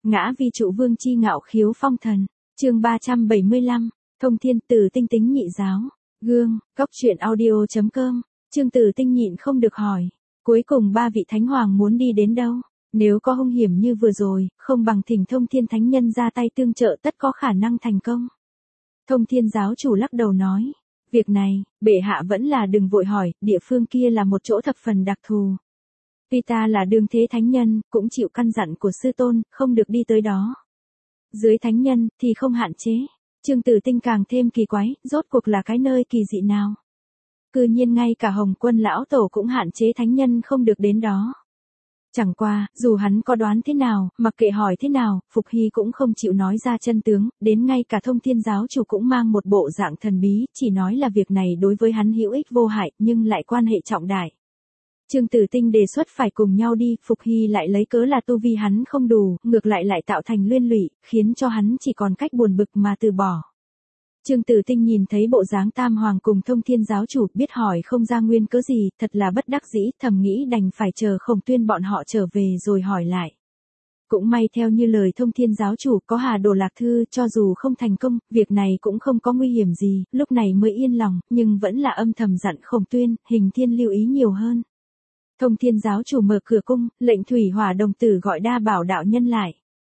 Ngã vi trụ vương chi ngạo khiếu phong thần. Chương 375. Thông thiên Từ Tinh tính nhị giáo. Gương, Góc truyện audio.com. Chương Từ Tinh nhịn không được hỏi. Cuối cùng ba vị thánh hoàng muốn đi đến đâu? Nếu có hung hiểm như vừa rồi, không bằng thỉnh Thông thiên thánh nhân ra tay tương trợ tất có khả năng thành công. Thông thiên giáo chủ lắc đầu nói. Việc này, bệ hạ vẫn là đừng vội hỏi, địa phương kia là một chỗ thập phần đặc thù. Tuy ta là đương thế thánh nhân, cũng chịu căn dặn của sư tôn, không được đi tới đó. Dưới thánh nhân, thì không hạn chế. Chương Tử Tinh càng thêm kỳ quái, rốt cuộc là cái nơi kỳ dị nào. Cư nhiên ngay cả Hồng Quân lão tổ cũng hạn chế thánh nhân không được đến đó. Chẳng qua, dù hắn có đoán thế nào, mặc kệ hỏi thế nào, Phục Hy cũng không chịu nói ra chân tướng, đến ngay cả Thông thiên giáo chủ cũng mang một bộ dạng thần bí, chỉ nói là việc này đối với hắn hữu ích vô hại, nhưng lại quan hệ trọng đại. Chương Tử Tinh đề xuất phải cùng nhau đi, Phục Hy lại lấy cớ là tu vi hắn không đủ, ngược lại tạo thành liên lụy, khiến cho hắn chỉ còn cách buồn bực mà từ bỏ. Chương Tử Tinh nhìn thấy bộ dáng Tam Hoàng cùng Thông thiên giáo chủ, biết hỏi không ra nguyên cớ gì, thật là bất đắc dĩ, thầm nghĩ đành phải chờ Khổng Tuyên bọn họ trở về rồi hỏi lại. Cũng may theo như lời Thông thiên giáo chủ có Hà Đồ Lạc Thư, cho dù không thành công, việc này cũng không có nguy hiểm gì, lúc này mới yên lòng, nhưng vẫn là âm thầm dặn Khổng Tuyên, Hình Thiên lưu ý nhiều hơn. Thông thiên giáo chủ mở cửa cung, lệnh Thủy Hỏa đồng tử gọi Đa Bảo đạo nhân lại.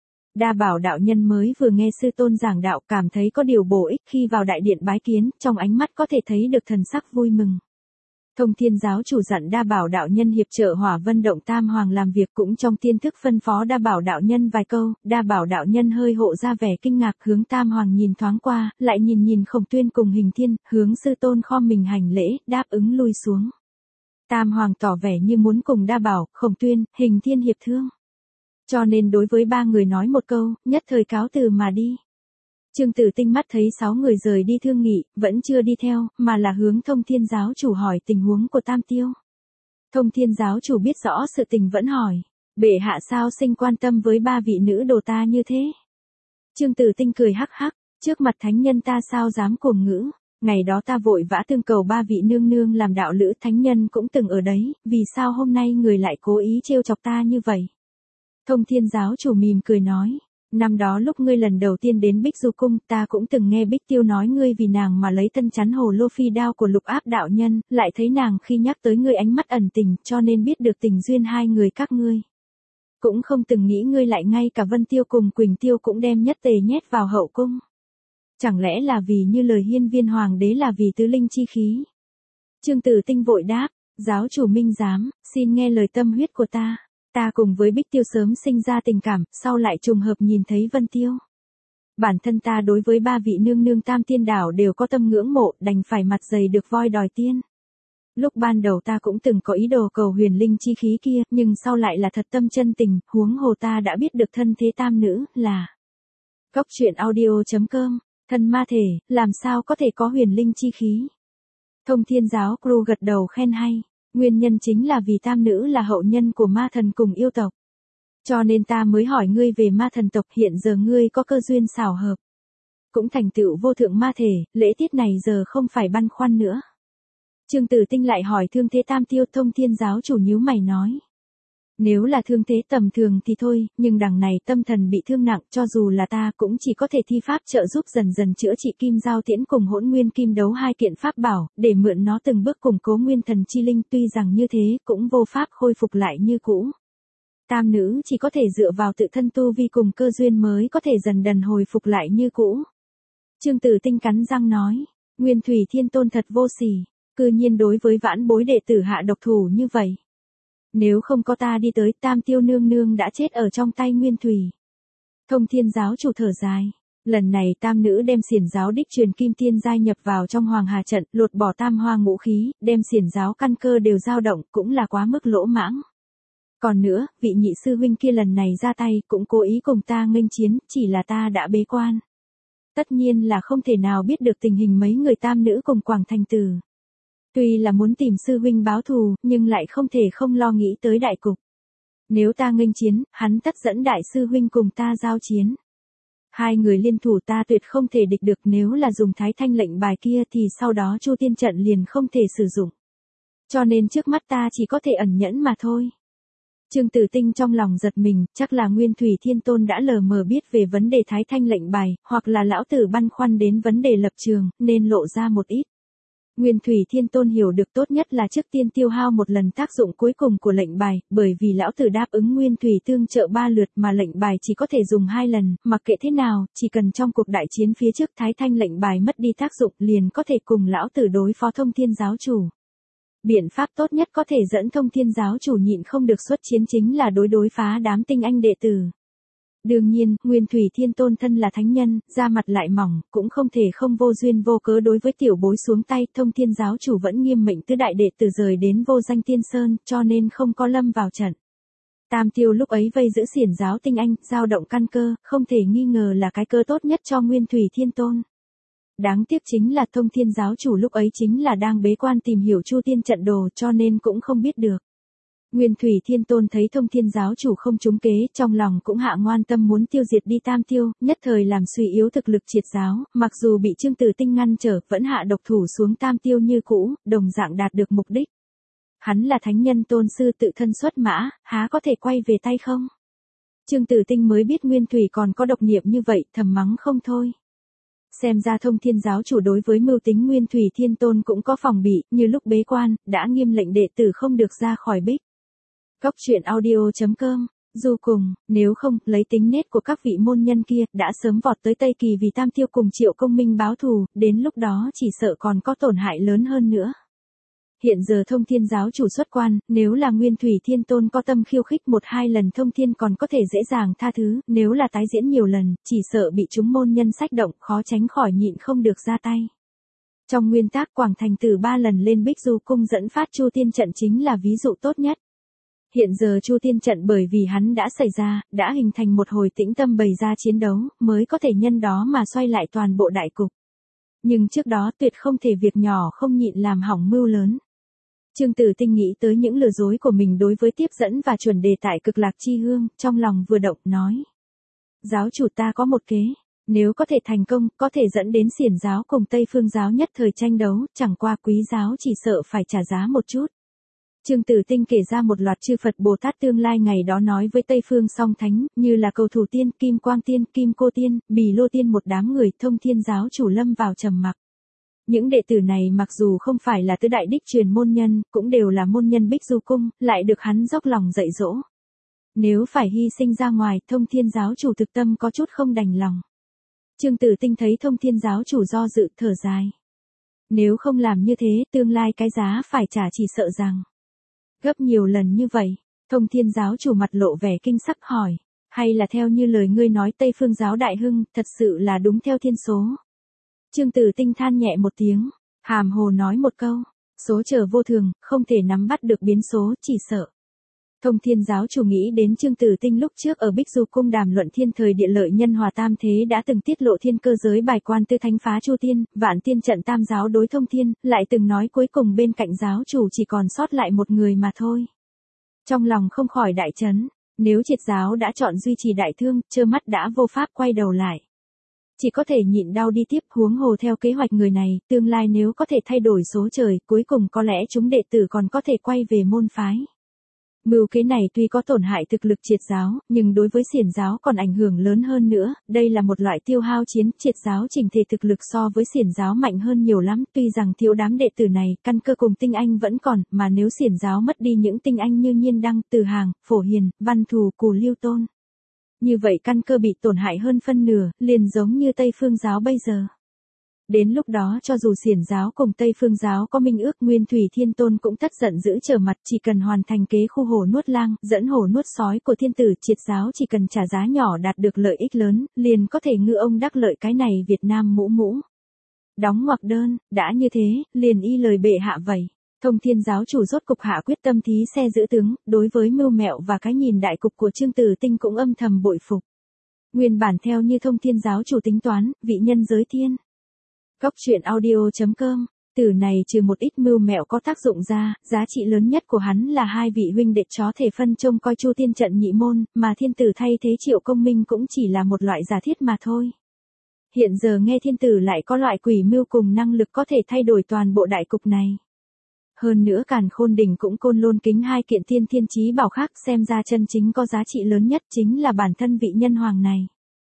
Đa Bảo đạo nhân mới vừa nghe sư tôn giảng đạo, cảm thấy có điều bổ ích, khi vào đại điện bái kiến, trong ánh mắt có thể thấy được thần sắc vui mừng. Thông thiên giáo chủ dặn Đa Bảo đạo nhân hiệp trợ Hỏa Vân động Tam Hoàng làm việc, cũng trong tiên thức phân phó Đa Bảo đạo nhân vài câu. Đa Bảo đạo nhân hơi hộ ra vẻ kinh ngạc, hướng Tam Hoàng nhìn thoáng qua, lại nhìn Khổng Tuyên cùng Hình Thiên, hướng sư tôn khom mình hành lễ, đáp ứng lui xuống. Tam Hoàng tỏ vẻ như muốn cùng Đa Bảo, Khổng Tuyên, Hình Thiên hiệp thương. Cho nên đối với ba người nói một câu, nhất thời cáo từ mà đi. Chương Tử Tinh mắt thấy 6 người rời đi thương nghị, vẫn chưa đi theo, mà là hướng Thông thiên giáo chủ hỏi tình huống của Tam Tiêu. Thông thiên giáo chủ biết rõ sự tình vẫn hỏi, bệ hạ sao sinh quan tâm với ba vị nữ đồ ta như thế? Chương Tử Tinh cười hắc hắc, trước mặt thánh nhân ta sao dám cuồng ngữ, ngày đó ta vội vã tương cầu ba vị nương nương làm đạo lữ, thánh nhân cũng từng ở đấy, vì sao hôm nay người lại cố ý trêu chọc ta như vậy? Thông thiên giáo chủ mỉm cười nói, năm đó lúc ngươi lần đầu tiên đến Bích Du Cung, ta cũng từng nghe Bích Tiêu nói ngươi vì nàng mà lấy tân chắn hồ lô phi đao của Lục Áp đạo nhân, lại thấy nàng khi nhắc tới ngươi ánh mắt ẩn tình, cho nên biết được tình duyên hai người các ngươi. Cũng không từng nghĩ ngươi lại ngay cả Vân Tiêu cùng Quỳnh Tiêu cũng đem nhất tề nhét vào hậu cung. Chẳng lẽ là vì như lời hiên viên hoàng đế là vì tứ linh chi khí? Chương Tử Tinh vội đáp, giáo chủ minh giám, xin nghe lời tâm huyết của ta. Ta cùng với Bích Tiêu sớm sinh ra tình cảm, sau lại trùng hợp nhìn thấy Vân Tiêu. Bản thân ta đối với ba vị nương nương Tam Tiên Đảo đều có tâm ngưỡng mộ, đành phải mặt dày được voi đòi tiên. Lúc ban đầu ta cũng từng có ý đồ cầu huyền linh chi khí kia, nhưng sau lại là thật tâm chân tình, huống hồ ta đã biết được thân thế tam nữ, là Góc truyện audio.com, thân ma thể, làm sao có thể có huyền linh chi khí. Thông thiên giáo crew gật đầu khen hay. Nguyên nhân chính là vì tam nữ là hậu nhân của ma thần cùng yêu tộc. Cho nên ta mới hỏi ngươi về ma thần tộc, hiện giờ ngươi có cơ duyên xảo hợp. Cũng thành tựu vô thượng ma thể, lễ tiết này giờ không phải băn khoăn nữa. Chương Tử Tinh lại hỏi thương thế Tam Tiêu. Thông thiên giáo chủ nhíu mày nói. Nếu là thương thế tầm thường thì thôi, nhưng đằng này tâm thần bị thương nặng, cho dù là ta cũng chỉ có thể thi pháp trợ giúp dần dần chữa trị Kim Giao Tiễn cùng Hỗn Nguyên Kim Đấu hai kiện pháp bảo, để mượn nó từng bước củng cố nguyên thần chi linh, tuy rằng như thế cũng vô pháp khôi phục lại như cũ. Tam nữ chỉ có thể dựa vào tự thân tu vi cùng cơ duyên mới có thể dần dần hồi phục lại như cũ. Chương Tử Tinh cắn răng nói, Nguyên Thủy Thiên Tôn thật vô sỉ, cư nhiên đối với vãn bối đệ tử hạ độc thủ như vậy. Nếu không có ta đi tới, Tam Tiêu nương nương đã chết ở trong tay Nguyên Thủy. Thông thiên giáo chủ thở dài. Lần này tam nữ đem xiển giáo đích truyền kim tiên giai nhập vào trong Hoàng Hà trận, lột bỏ tam hoa ngũ khí, đem xiển giáo căn cơ đều dao động, cũng là quá mức lỗ mãng. Còn nữa, vị nhị sư huynh kia lần này ra tay, cũng cố ý cùng ta nghênh chiến, chỉ là ta đã bế quan. Tất nhiên là không thể nào biết được tình hình mấy người tam nữ cùng Quảng Thành Tử. Tuy là muốn tìm sư huynh báo thù, nhưng lại không thể không lo nghĩ tới đại cục. Nếu ta nghênh chiến, hắn tất dẫn đại sư huynh cùng ta giao chiến. Hai người liên thủ ta tuyệt không thể địch được, nếu là dùng Thái Thanh lệnh bài kia thì sau đó Chu Tiên trận liền không thể sử dụng. Cho nên trước mắt ta chỉ có thể ẩn nhẫn mà thôi. Trương Tử Tinh trong lòng giật mình, chắc là Nguyên Thủy Thiên Tôn đã lờ mờ biết về vấn đề Thái Thanh lệnh bài, hoặc là lão tử băn khoăn đến vấn đề lập trường, nên lộ ra một ít. Nguyên Thủy Thiên Tôn hiểu được tốt nhất là trước tiên tiêu hao một lần tác dụng cuối cùng của lệnh bài, bởi vì lão tử đáp ứng Nguyên Thủy tương trợ 3 lượt mà lệnh bài chỉ có thể dùng 2 lần, mặc kệ thế nào, chỉ cần trong cuộc đại chiến phía trước Thái Thanh lệnh bài mất đi tác dụng liền có thể cùng lão tử đối phó Thông Thiên giáo chủ. Biện pháp tốt nhất có thể dẫn Thông Thiên giáo chủ nhịn không được xuất chiến chính là đối phá đám tinh anh đệ tử. Đương nhiên, Nguyên Thủy Thiên Tôn thân là thánh nhân, da mặt lại mỏng, cũng không thể không vô duyên vô cớ đối với tiểu bối xuống tay. Thông Thiên giáo chủ vẫn nghiêm mệnh tứ đại đệ tử rời đến Vô Danh Tiên Sơn, cho nên không có lâm vào trận. Tam Tiêu lúc ấy vây giữ xiển giáo tinh anh, dao động căn cơ, không thể nghi ngờ là cái cơ tốt nhất cho Nguyên Thủy Thiên Tôn. Đáng tiếc chính là Thông Thiên giáo chủ lúc ấy chính là đang bế quan tìm hiểu Chu Tiên trận đồ, cho nên cũng không biết được. Nguyên Thủy Thiên Tôn thấy Thông Thiên giáo chủ không trúng kế, trong lòng cũng hạ ngoan tâm muốn tiêu diệt đi Tam Tiêu, nhất thời làm suy yếu thực lực triệt giáo, mặc dù bị Trương Tử Tinh ngăn trở, vẫn hạ độc thủ xuống Tam Tiêu như cũ, đồng dạng đạt được mục đích. Hắn là thánh nhân tôn sư tự thân xuất mã, há có thể quay về tay không? Trương Tử Tinh mới biết Nguyên Thủy còn có độc niệm như vậy, thầm mắng không thôi. Xem ra Thông Thiên giáo chủ đối với mưu tính Nguyên Thủy Thiên Tôn cũng có phòng bị, như lúc bế quan, đã nghiêm lệnh đệ tử không được ra khỏi bích. Góc truyện audio.com, dù cùng, nếu không, lấy tính nết của các vị môn nhân kia, đã sớm vọt tới Tây Kỳ vì Tam Tiêu cùng Triệu Công Minh báo thù, đến lúc đó chỉ sợ còn có tổn hại lớn hơn nữa. Hiện giờ Thông Thiên giáo chủ xuất quan, nếu là Nguyên Thủy Thiên Tôn có tâm khiêu khích 1-2 lần Thông Thiên còn có thể dễ dàng tha thứ, nếu là tái diễn nhiều lần, chỉ sợ bị chúng môn nhân sách động, khó tránh khỏi nhịn không được ra tay. Trong nguyên tắc Quảng Thành Tử 3 lần lên Bích Du cung dẫn phát Chu Tiên trận chính là ví dụ tốt nhất. Hiện giờ Chu Tiên trận bởi vì hắn đã xảy ra, đã hình thành một hồi tĩnh tâm bày ra chiến đấu, mới có thể nhân đó mà xoay lại toàn bộ đại cục. Nhưng trước đó tuyệt không thể việc nhỏ không nhịn làm hỏng mưu lớn. Trương Tử Tinh nghĩ tới những lừa dối của mình đối với tiếp dẫn và chuẩn đề tại Cực Lạc Chi Hương, trong lòng vừa động nói. Giáo chủ ta có một kế, nếu có thể thành công, có thể dẫn đến xiển giáo cùng Tây Phương giáo nhất thời tranh đấu, chẳng qua Quý giáo chỉ sợ phải trả giá một chút. Trương Tử Tinh kể ra một loạt chư Phật Bồ Tát tương lai ngày đó nói với Tây Phương song thánh, như là Cầu Thủ Tiên, Kim Quang Tiên, Kim Cô Tiên, Bì Lô Tiên, một đám người. Thông Thiên giáo chủ lâm vào trầm mặc. Những đệ tử này mặc dù không phải là tứ đại đích truyền môn nhân, cũng đều là môn nhân Bích Du cung, lại được hắn dốc lòng dạy dỗ. Nếu phải hy sinh ra ngoài, Thông Thiên giáo chủ thực tâm có chút không đành lòng. Trương Tử Tinh thấy Thông Thiên giáo chủ do dự, thở dài. Nếu không làm như thế, tương lai cái giá phải trả chỉ sợ rằng gấp nhiều lần như vậy. Thông Thiên giáo chủ mặt lộ vẻ kinh sắc hỏi, hay là theo như lời ngươi nói Tây Phương giáo đại hưng, thật sự là đúng theo thiên số? Trương Tử Tinh than nhẹ một tiếng, hàm hồ nói một câu, số trời vô thường, không thể nắm bắt được biến số, chỉ sợ. Thông Thiên giáo chủ nghĩ đến Trương Tử Tinh lúc trước ở Bích Du cung đàm luận thiên thời địa lợi nhân hòa tam thế đã từng tiết lộ thiên cơ giới bài quan tư thánh phá Chu Tiên, vạn tiên trận tam giáo đối Thông Thiên, lại từng nói cuối cùng bên cạnh giáo chủ chỉ còn sót lại một người mà thôi. Trong lòng không khỏi đại chấn, nếu triệt giáo đã chọn duy trì đại thương, trơ mắt đã vô pháp quay đầu lại. Chỉ có thể nhịn đau đi tiếp, huống hồ theo kế hoạch người này, tương lai nếu có thể thay đổi số trời, cuối cùng có lẽ chúng đệ tử còn có thể quay về môn phái. Mưu kế này tuy có tổn hại thực lực triệt giáo, nhưng đối với xiển giáo còn ảnh hưởng lớn hơn nữa, đây là một loại tiêu hao chiến, triệt giáo chỉnh thể thực lực so với xiển giáo mạnh hơn nhiều lắm, tuy rằng thiếu đám đệ tử này, căn cơ cùng tinh anh vẫn còn, mà nếu xiển giáo mất đi những tinh anh như Nhiên Đăng, Từ Hàng, Phổ Hiền, Văn Thù, Cù Lưu Tôn. Như vậy căn cơ bị tổn hại hơn phân nửa, liền giống như Tây Phương giáo bây giờ. Đến lúc đó cho dù xiển giáo cùng Tây Phương giáo có minh ước, Nguyên Thủy Thiên Tôn cũng tất giận giữ trở mặt, chỉ cần hoàn thành kế khu hổ nuốt lang, dẫn hổ nuốt sói của thiên tử, triệt giáo chỉ cần trả giá nhỏ đạt được lợi ích lớn, liền có thể ngư ông đắc lợi. Cái này Việt Nam mũ mũ. Đóng ngoặc đơn, đã như thế, liền y lời bệ hạ vậy. Thông Thiên giáo chủ rốt cục hạ quyết tâm thí xe giữ tướng, đối với mưu mẹo và cái nhìn đại cục của Trương Tử Tinh cũng âm thầm bội phục. Nguyên bản theo như Thông Thiên giáo chủ tính toán, vị nhân giới thiên. Góc truyện audio.com, từ này trừ một ít mưu mẹo có tác dụng ra, giá trị lớn nhất của hắn là hai vị huynh đệ chó thể phân trông coi Chu Tiên trận nhị môn, mà thiên tử thay thế Triệu Công Minh cũng chỉ là một loại giả thiết mà thôi. Hiện giờ nghe thiên tử lại có loại quỷ mưu cùng năng lực có thể thay đổi toàn bộ đại cục này. Hơn nữa Càn Khôn Đỉnh cũng Côn Lôn Kính hai kiện tiên thiên chí bảo khác, xem ra chân chính có giá trị lớn nhất chính là bản thân vị nhân hoàng này.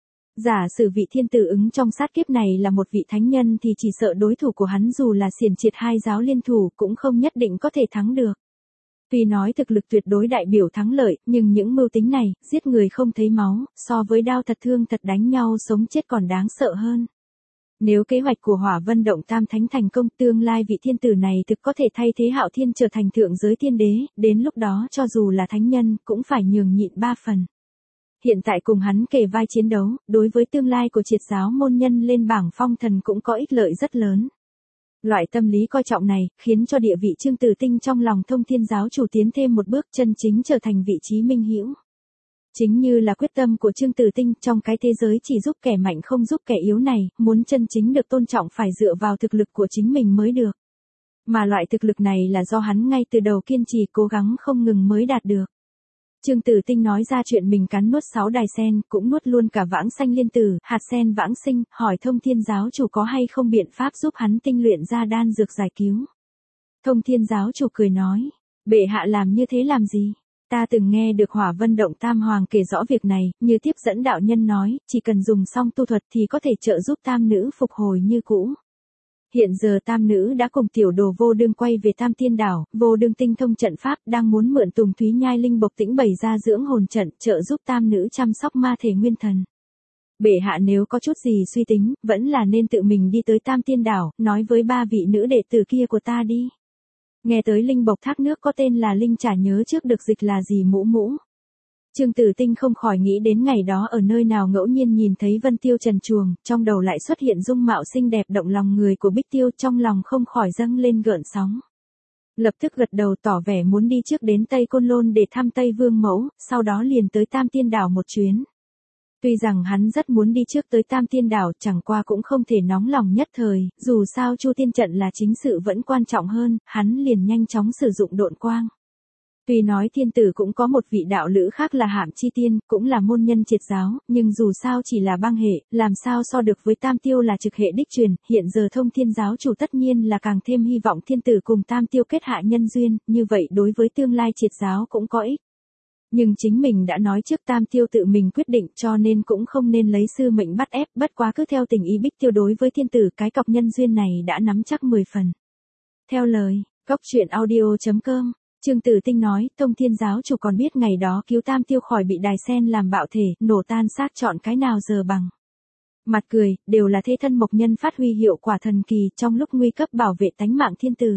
Giả sử vị thiên tử ứng trong sát kiếp này là một vị thánh nhân thì chỉ sợ đối thủ của hắn dù là xiển triệt hai giáo liên thủ cũng không nhất định có thể thắng được. Tuy nói thực lực tuyệt đối đại biểu thắng lợi, nhưng những mưu tính này, giết người không thấy máu, so với đao thật thương thật đánh nhau sống chết còn đáng sợ hơn. Nếu kế hoạch của Hỏa Vân Động Tam Thánh thành công, tương lai vị thiên tử này thực có thể thay thế Hạo Thiên trở thành thượng giới thiên đế, đến lúc đó cho dù là thánh nhân cũng phải nhường nhịn 3 phần. Hiện tại cùng hắn kề vai chiến đấu, đối với tương lai của triệt giáo môn nhân lên bảng phong thần cũng có ích lợi rất lớn. Loại tâm lý coi trọng này, khiến cho địa vị Trương Tử Tinh trong lòng Thông Thiên giáo chủ tiến thêm một bước, chân chính trở thành vị trí minh hữu. Chính như là quyết tâm của Trương Tử Tinh, trong cái thế giới chỉ giúp kẻ mạnh không giúp kẻ yếu này, muốn chân chính được tôn trọng phải dựa vào thực lực của chính mình mới được. Mà loại thực lực này là do hắn ngay từ đầu kiên trì cố gắng không ngừng mới đạt được. Trương Tử Tinh nói ra chuyện mình cắn nuốt 6 đài sen, cũng nuốt luôn cả vãng sanh liên tử, hạt sen vãng sinh, hỏi Thông Thiên giáo chủ có hay không biện pháp giúp hắn tinh luyện ra đan dược giải cứu. Thông Thiên giáo chủ cười nói, bệ hạ làm như thế làm gì? Ta từng nghe được Hỏa Vân Động Tam Hoàng kể rõ việc này, như tiếp dẫn đạo nhân nói, chỉ cần dùng xong tu thuật thì có thể trợ giúp tam nữ phục hồi như cũ. Hiện giờ tam nữ đã cùng tiểu đồ Vô Đương quay về Tam Tiên Đảo, Vô Đương tinh thông trận pháp, đang muốn mượn Tùng Thúy Nhai Linh Bộc Tĩnh bày ra dưỡng hồn trận, trợ giúp tam nữ chăm sóc ma thể nguyên thần. Bệ hạ nếu có chút gì suy tính, vẫn là nên tự mình đi tới Tam Tiên Đảo, nói với 3 vị nữ đệ tử kia của ta đi. Nghe tới Linh Bộc thác nước có tên là Linh chả nhớ trước được dịch là gì mũ mũ. Trương Tử Tinh không khỏi nghĩ đến ngày đó ở nơi nào ngẫu nhiên nhìn thấy Vân Tiêu trần truồng, trong đầu lại xuất hiện dung mạo xinh đẹp động lòng người của Bích Tiêu, trong lòng không khỏi dâng lên gợn sóng. Lập tức gật đầu tỏ vẻ muốn đi trước đến Tây Côn Lôn để thăm Tây Vương Mẫu, sau đó liền tới Tam Tiên Đảo một chuyến. Tuy rằng hắn rất muốn đi trước tới Tam Tiên Đảo, chẳng qua cũng không thể nóng lòng nhất thời, dù sao Chu Tiên trận là chính sự vẫn quan trọng hơn, hắn liền nhanh chóng sử dụng độn quang. Tuy nói thiên tử cũng có một vị đạo lữ khác là Hạm Chi Tiên, cũng là môn nhân triệt giáo, nhưng dù sao chỉ là băng hệ, làm sao so được với Tam Tiêu là trực hệ đích truyền, hiện giờ Thông Thiên giáo chủ tất nhiên là càng thêm hy vọng thiên tử cùng Tam Tiêu kết hạ nhân duyên, như vậy đối với tương lai triệt giáo cũng có ích. Nhưng chính mình đã nói trước Tam Tiêu tự mình quyết định cho nên cũng không nên lấy sư mệnh bắt ép, bất quá cứ theo tình ý Bích Tiêu đối với thiên tử cái cọc nhân duyên này đã nắm chắc 10 phần. Theo lời, goctruyện.audio.com Trương Tử Tinh nói, Thông Thiên giáo chủ còn biết ngày đó cứu Tam Tiêu khỏi bị đài sen làm bạo thể, nổ tan xác chọn cái nào giờ bằng. Mặt cười, đều là thế thân mộc nhân phát huy hiệu quả thần kỳ trong lúc nguy cấp bảo vệ tánh mạng thiên tử.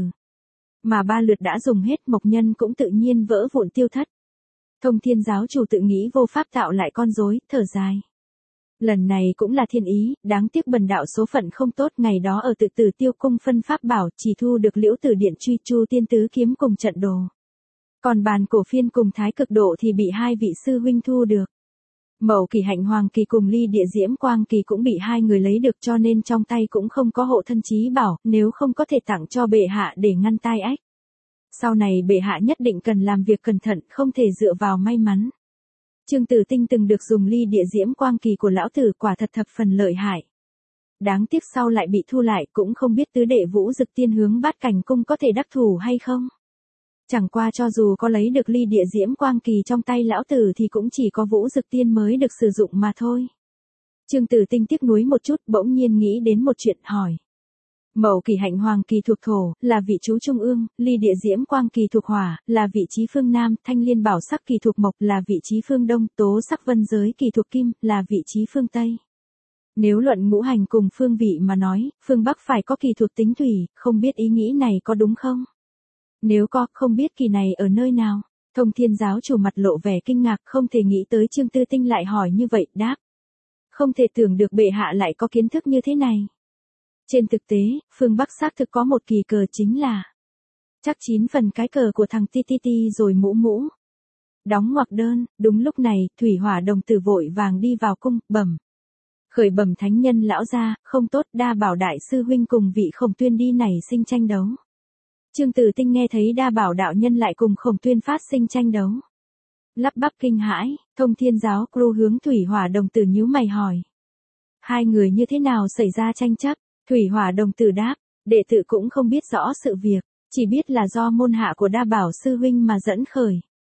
Mà 3 lượt đã dùng hết, mộc nhân cũng tự nhiên vỡ vụn tiêu thất. Thông Thiên giáo chủ tự nghĩ vô pháp tạo lại con rối, thở dài. Lần này cũng là thiên ý, đáng tiếc bần đạo số phận không tốt, ngày đó ở Tự Tử Tiêu cung phân pháp bảo, chỉ thu được Liễu Tử Điện truy Chu Tiên tứ kiếm cùng trận đồ. Còn bàn cổ phiên cùng Thái Cực độ thì bị 2 vị sư huynh thu được. Mậu Kỳ Hạnh Hoàng Kỳ cùng Ly Địa Diễm Quang Kỳ cũng bị 2 người lấy được, cho nên trong tay cũng không có hộ thân chí bảo, nếu không có thể tặng cho bệ hạ để ngăn tai ách. Sau này bệ hạ nhất định cần làm việc cẩn thận, không thể dựa vào may mắn. Trương Tử Tinh từng được dùng Ly Địa Diễm Quang Kỳ của lão tử, quả thật thập phần lợi hại. Đáng tiếc sau lại bị thu lại, cũng không biết tứ đệ Vũ Dực Tiên hướng Bát Cảnh cung có thể đắc thủ hay không. Chẳng qua cho dù có lấy được Ly Địa Diễm Quang Kỳ trong tay lão tử thì cũng chỉ có Vũ Dực Tiên mới được sử dụng mà thôi. Trương Tử Tinh tiếc nuối một chút, bỗng nhiên nghĩ đến một chuyện, hỏi. Mậu Kỳ Hạnh Hoàng Kỳ thuộc thổ, là vị chú trung ương, Ly Địa Diễm Quang Kỳ thuộc hỏa, là vị trí phương nam, Thanh Liên Bảo Sắc Kỳ thuộc mộc, là vị trí phương đông, Tố Sắc Vân Giới Kỳ thuộc kim, là vị trí phương tây. Nếu luận ngũ hành cùng phương vị mà nói, phương bắc phải có kỳ thuộc tính thủy, không biết ý nghĩ này có đúng không? Nếu có, không biết kỳ này ở nơi nào? Thông Thiên giáo chủ mặt lộ vẻ kinh ngạc, không thể nghĩ tới Trương Tử Tinh lại hỏi như vậy, đáp. Không thể tưởng được bệ hạ lại có kiến thức như thế này. Trên thực tế, phương Bắc xác thực có một kỳ cờ chính là chắc 9 phần cái cờ của thằng Ti Ti Ti rồi mũ mũ. Đóng ngoặc đơn, đúng lúc này, Thủy Hỏa đồng tử vội vàng đi vào cung, bẩm. Khởi bẩm thánh nhân lão gia, không tốt, Đa Bảo đại sư huynh cùng vị Khổng Tuyên đi nảy sinh tranh đấu. Trương Tử Tinh nghe thấy Đa Bảo đạo nhân lại cùng Khổng Tuyên phát sinh tranh đấu. Lắp bắp kinh hãi, Thông Thiên giáo Cru hướng Thủy Hỏa đồng tử nhíu mày hỏi. 2 người như thế nào xảy ra tranh chấp? Thủy Hỏa đồng tử đáp, đệ tử cũng không biết rõ sự việc. Chỉ biết là do môn hạ của Đa Bảo sư huynh mà dẫn khởi.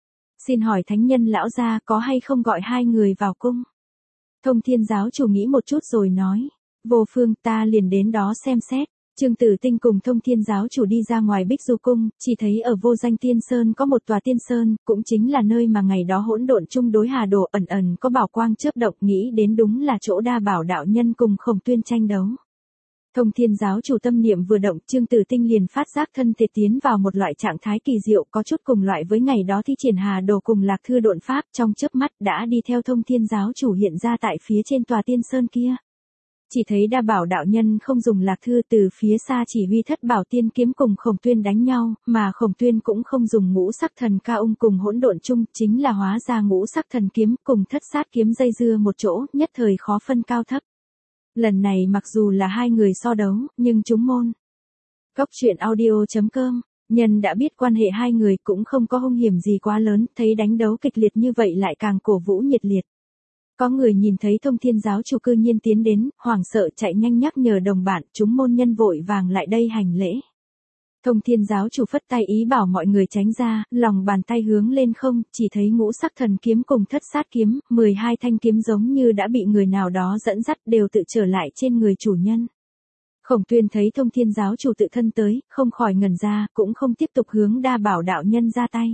Xin hỏi thánh nhân lão gia có hay không gọi hai người vào cung? Thông Thiên giáo chủ nghĩ một chút rồi nói. Vô phương, ta liền đến đó xem xét. Trương Tử Tinh cùng Thông Thiên giáo chủ đi ra ngoài Bích Du cung, chỉ thấy ở Vô Danh Tiên Sơn có một tòa tiên sơn, cũng chính là nơi mà ngày đó hỗn độn chung đối hà đồ ẩn ẩn có bảo quang chớp động, nghĩ đến đúng là chỗ Đa Bảo đạo nhân cùng Khổng Tuyên tranh đấu. Thông Thiên giáo chủ tâm niệm vừa động, Trương Tử Tinh liền phát giác thân thể tiến vào một loại trạng thái kỳ diệu, có chút cùng loại với ngày đó thi triển hà đồ cùng Lạc Thư độn pháp, trong chớp mắt đã đi theo Thông Thiên giáo chủ hiện ra tại phía trên tòa tiên sơn kia. Chỉ thấy Đa Bảo đạo nhân không dùng Lạc Thư, từ phía xa chỉ huy Thất Bảo tiên kiếm cùng Khổng Tuyên đánh nhau, mà Khổng Tuyên cũng không dùng ngũ sắc thần ca ung cùng hỗn độn chung, chính là hóa ra ngũ sắc thần kiếm cùng thất sát kiếm dây dưa một chỗ, nhất thời khó phân cao thấp. Lần này mặc dù là hai người so đấu, nhưng chúng môn. Góc truyện audio.com, nhân đã biết quan hệ hai người cũng không có hung hiểm gì quá lớn, thấy đánh đấu kịch liệt như vậy lại càng cổ vũ nhiệt liệt. Có người nhìn thấy Thông Thiên giáo chủ cư nhiên tiến đến, hoảng sợ chạy nhanh nhắc nhở đồng bạn, chúng môn nhân vội vàng lại đây hành lễ. Thông Thiên giáo chủ phất tay ý bảo mọi người tránh ra, lòng bàn tay hướng lên không, chỉ thấy ngũ sắc thần kiếm cùng thất sát kiếm, 12 thanh kiếm giống như đã bị người nào đó dẫn dắt đều tự trở lại trên người chủ nhân. Khổng Tuyên thấy Thông Thiên giáo chủ tự thân tới, không khỏi ngẩn ra, cũng không tiếp tục hướng Đa Bảo đạo nhân ra tay.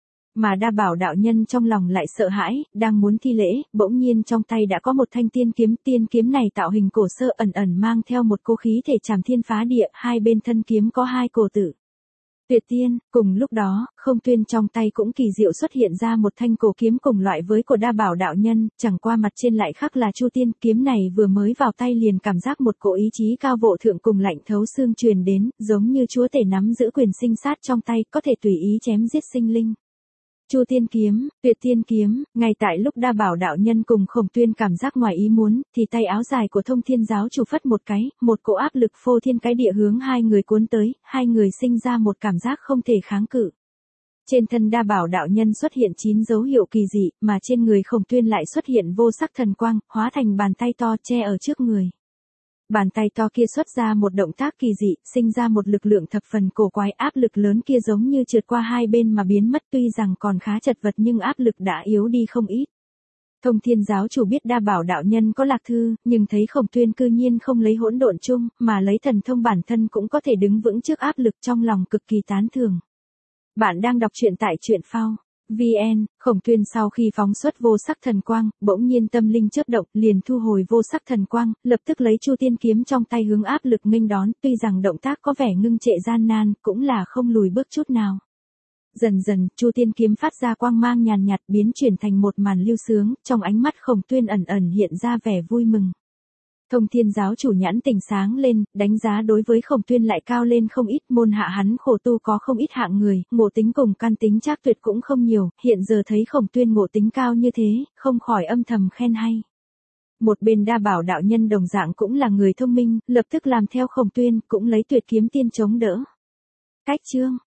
Mà Đa Bảo đạo nhân trong lòng lại sợ hãi, đang muốn thi lễ, bỗng nhiên trong tay đã có một thanh tiên kiếm này tạo hình cổ sơ ẩn ẩn mang theo một cô khí thể trảm thiên phá địa, hai bên thân kiếm có hai cổ tử. Tuyệt tiên, cùng lúc đó, Khổng Tuyên trong tay cũng kỳ diệu xuất hiện ra một thanh cổ kiếm cùng loại với của Đa Bảo đạo nhân, chẳng qua mặt trên lại khắc là Chu Tiên, kiếm này vừa mới vào tay liền cảm giác một cỗ ý chí cao vô thượng cùng lạnh thấu xương truyền đến, giống như chúa tể nắm giữ quyền sinh sát trong tay, có thể tùy ý chém giết sinh linh. Chu Tiên kiếm, Tuyệt Tiên kiếm, ngay tại lúc Đa Bảo đạo nhân cùng Khổng Tuyên cảm giác ngoài ý muốn, thì tay áo dài của Thông Thiên giáo chủ phất một cái, một cỗ áp lực phô thiên cái địa hướng hai người cuốn tới, hai người sinh ra một cảm giác không thể kháng cự. Trên thân Đa Bảo đạo nhân xuất hiện 9 dấu hiệu kỳ dị, mà trên người Khổng Tuyên lại xuất hiện vô sắc thần quang, hóa thành bàn tay to che ở trước người. Bàn tay to kia xuất ra một động tác kỳ dị, sinh ra một lực lượng thập phần cổ quái, áp lực lớn kia giống như trượt qua hai bên mà biến mất, tuy rằng còn khá chật vật nhưng áp lực đã yếu đi không ít. Thông Thiên giáo chủ biết Đa Bảo đạo nhân có Lạc Thư, nhưng thấy Khổng Tuyên cư nhiên không lấy hỗn độn chung, mà lấy thần thông bản thân cũng có thể đứng vững trước áp lực, trong lòng cực kỳ tán thưởng. Bạn đang đọc truyện tại truyện phao VN. Khổng Tuyên sau khi phóng xuất vô sắc thần quang, bỗng nhiên tâm linh chớp động, liền thu hồi vô sắc thần quang, lập tức lấy Chu Tiên kiếm trong tay hướng áp lực nghênh đón, tuy rằng động tác có vẻ ngưng trệ gian nan, cũng là không lùi bước chút nào. Dần dần, Chu Tiên kiếm phát ra quang mang nhàn nhạt, biến chuyển thành một màn lưu sướng, trong ánh mắt Khổng Tuyên ẩn ẩn hiện ra vẻ vui mừng. Thông Thiên giáo chủ nhãn tỉnh sáng lên, đánh giá đối với Khổng Tuyên lại cao lên không ít, môn hạ hắn khổ tu có không ít hạng người, ngộ tính cùng căn tính trác tuyệt cũng không nhiều, hiện giờ thấy Khổng Tuyên ngộ tính cao như thế, không khỏi âm thầm khen hay. Một bên Đa Bảo đạo nhân đồng dạng cũng là người thông minh, lập tức làm theo Khổng Tuyên, cũng lấy Tuyệt kiếm tiên chống đỡ. Cách chương